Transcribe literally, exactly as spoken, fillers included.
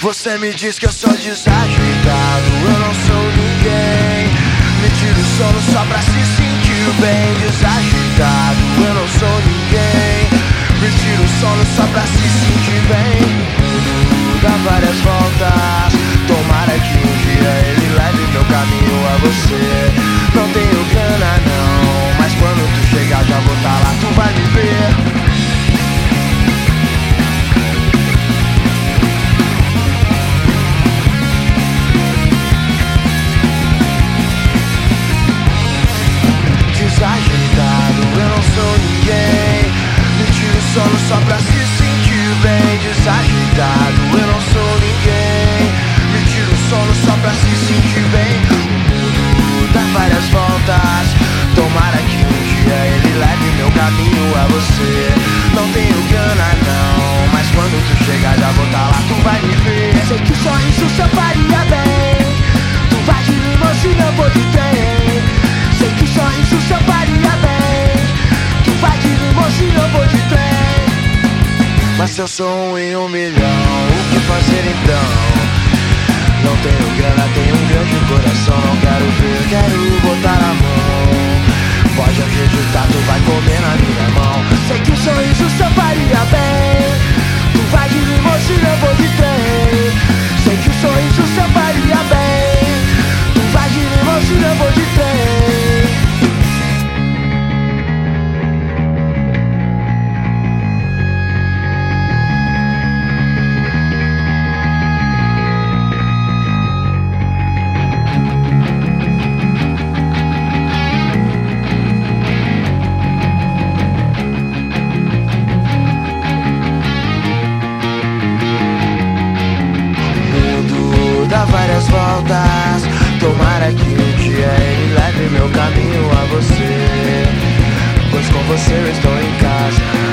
Você me diz que eu sou desajeitado, eu não sou ninguém. Me tira o sono só pra se sentir bem. Desajeitado, eu não sou ninguém. Me tira o sono só pra se sentir bem. O mundo dá várias voltas, tomara que um dia ele leve meu caminho a você. Não tenho grana não, mas quando tu chegar já vou tá lá, tu vai me ver. Desajeitado, eu não sou ninguém. Me tiro o sono só pra se sentir bem. Desajeitado, eu não sou ninguém. Me tiro o sono só pra se sentir bem. O mundo dá várias voltas, tomara que um dia ele leve meu caminho a você. Não tenho grana não, mas quando tu chegar já vou tá lá, tu vai me ver. Sei que o sorriso só faria bem. Tu vai de limão se não for de trem. Sei que o sorriso só faria bem. Tu vai de limão se não for de trem. Mas se eu sou um em um milhão, o que fazer então? Não tenho grana, tenho um grande coração. Não quero ver, quero botar a mão. Pode acreditar, tu vai comer na minha mão. Sei que o sorriso só faria bem. Tu vai de limão se não for de trem. Sei que o sorriso só faria bem. Tu vai de limão se não for de trem. Dá várias voltas, tomara que um dia ele leve meu caminho a você. Pois com você eu estou em casa.